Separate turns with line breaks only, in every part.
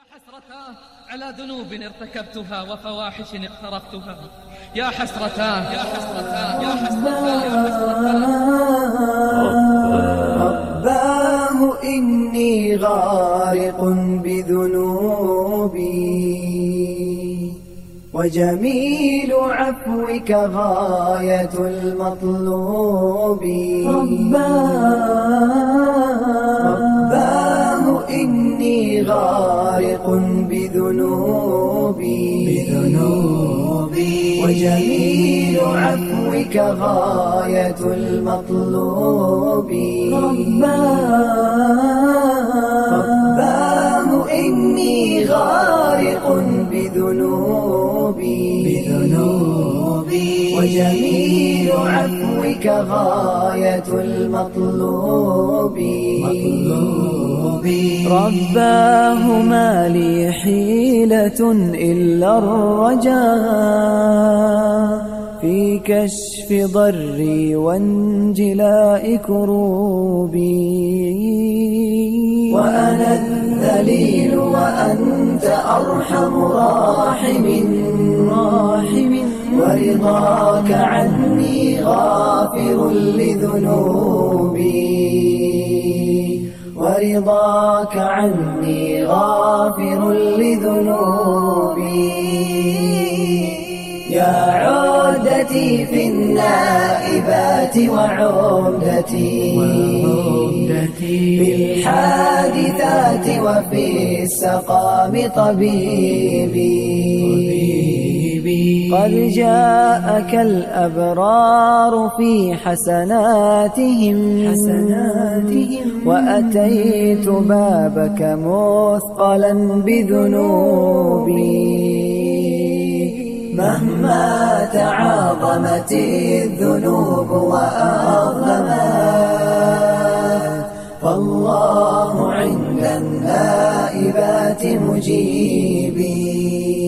حسرتاه على ذنوب ارتكبتها وفواحش اقترفتها. يا حسرتاه يا حسرتاه يا حسرتاه يا حسرتاه.
رباه إني غارق بذنوبي وجميل عفوك غاية المطلوب. رباه إني غارق بذنوبي وجميل عفوك غاية المطلوب. رباه إني غارق بذنوبي وجميل عفوك غاية المطلوب. رباه ما لي حيلة إلا الرجاء في كشف ضري وانجلاء كروبي. وأنا الذليل وأنت أرحم راحم ورضاك عني غافر لذنوبي. ورضاك عني غافر لذنوبي. يا عودتي في النائبات وعودتي في الحادثات وفي السقام طبيبي. قد جاءك الأبرار في حسناتهم وأتيت بابك مثقلا بذنوبي. مهما تعاظمت الذنوب وأعظمت فالله عند النائبات مجيبي.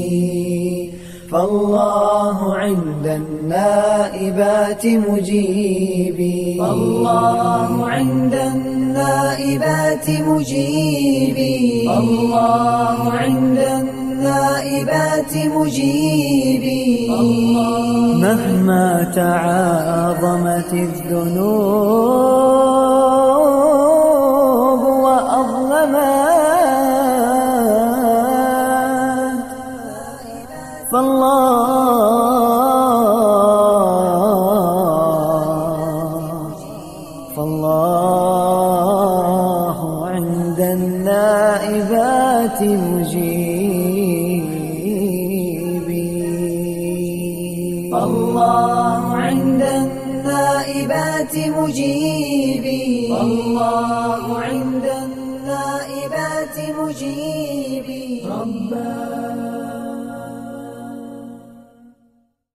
فالله عند النائبات مجيبي. فالله عند النائبات مجيبي. الله عند النائبات مجيبي. مهما تعاظمت الذنوب وأظلمت فالله عند النائبات مجيبي. الله عند النائبات مجيبي. الله عند النائبات مجيبي. رباه